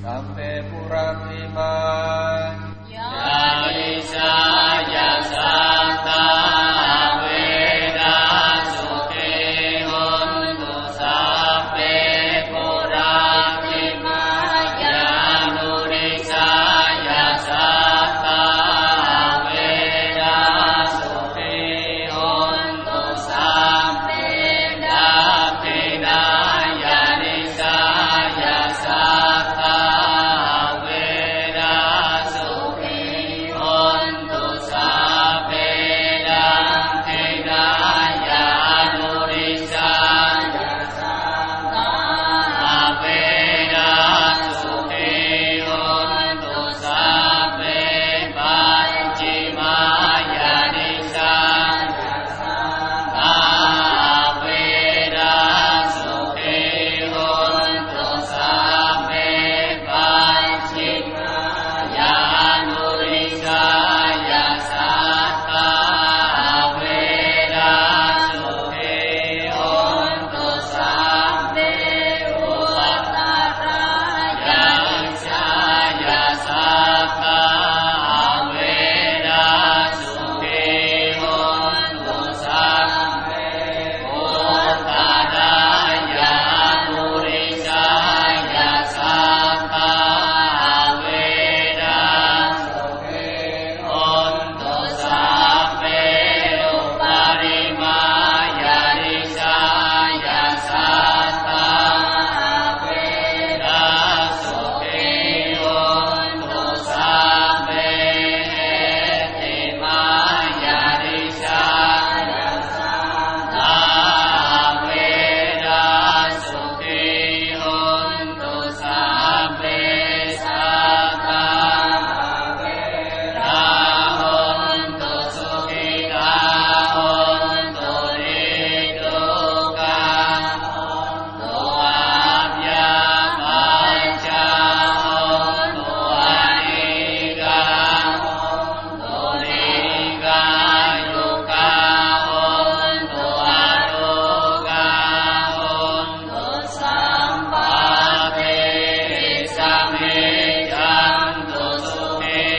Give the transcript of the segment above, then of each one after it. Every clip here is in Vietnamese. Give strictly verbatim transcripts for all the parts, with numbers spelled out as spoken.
sampe purarima Yadisa yasata veda sukhe hontu sape purarima Yanurisa yasata veda sukhe hontu sape dapina Yanisa yasata veda sukhe hontu sape dapina Yanurisa yasata veda sukhe hontu sape panchima Yanisa yasata veda sukhe hontu sape panchima Yanurisa yasata veda sukhe hontu sape uttara Yanisa yasata veda sukhe hontu sape uttara Yanurisa yasata veda sukhe hontu sape uparima Yanisa yasata veda sukhe hontu sape tima Yanisa yasata veda sukhe hontu sape sata veda hontu sukhita hontu niduka hontu abhyamacha hontu anika hontu nikayuka hontu anuga hontu sampate samejantu sukhe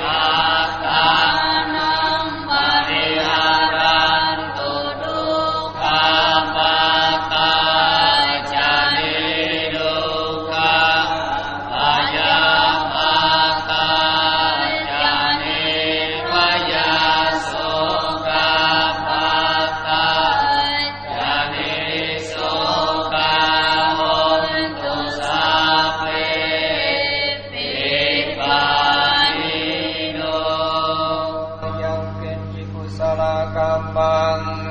attanam pariharantu dukkha patacani dukkha ayapatacani vayasoka patacani soka hontu sape pipahino yang kenji kusala kambang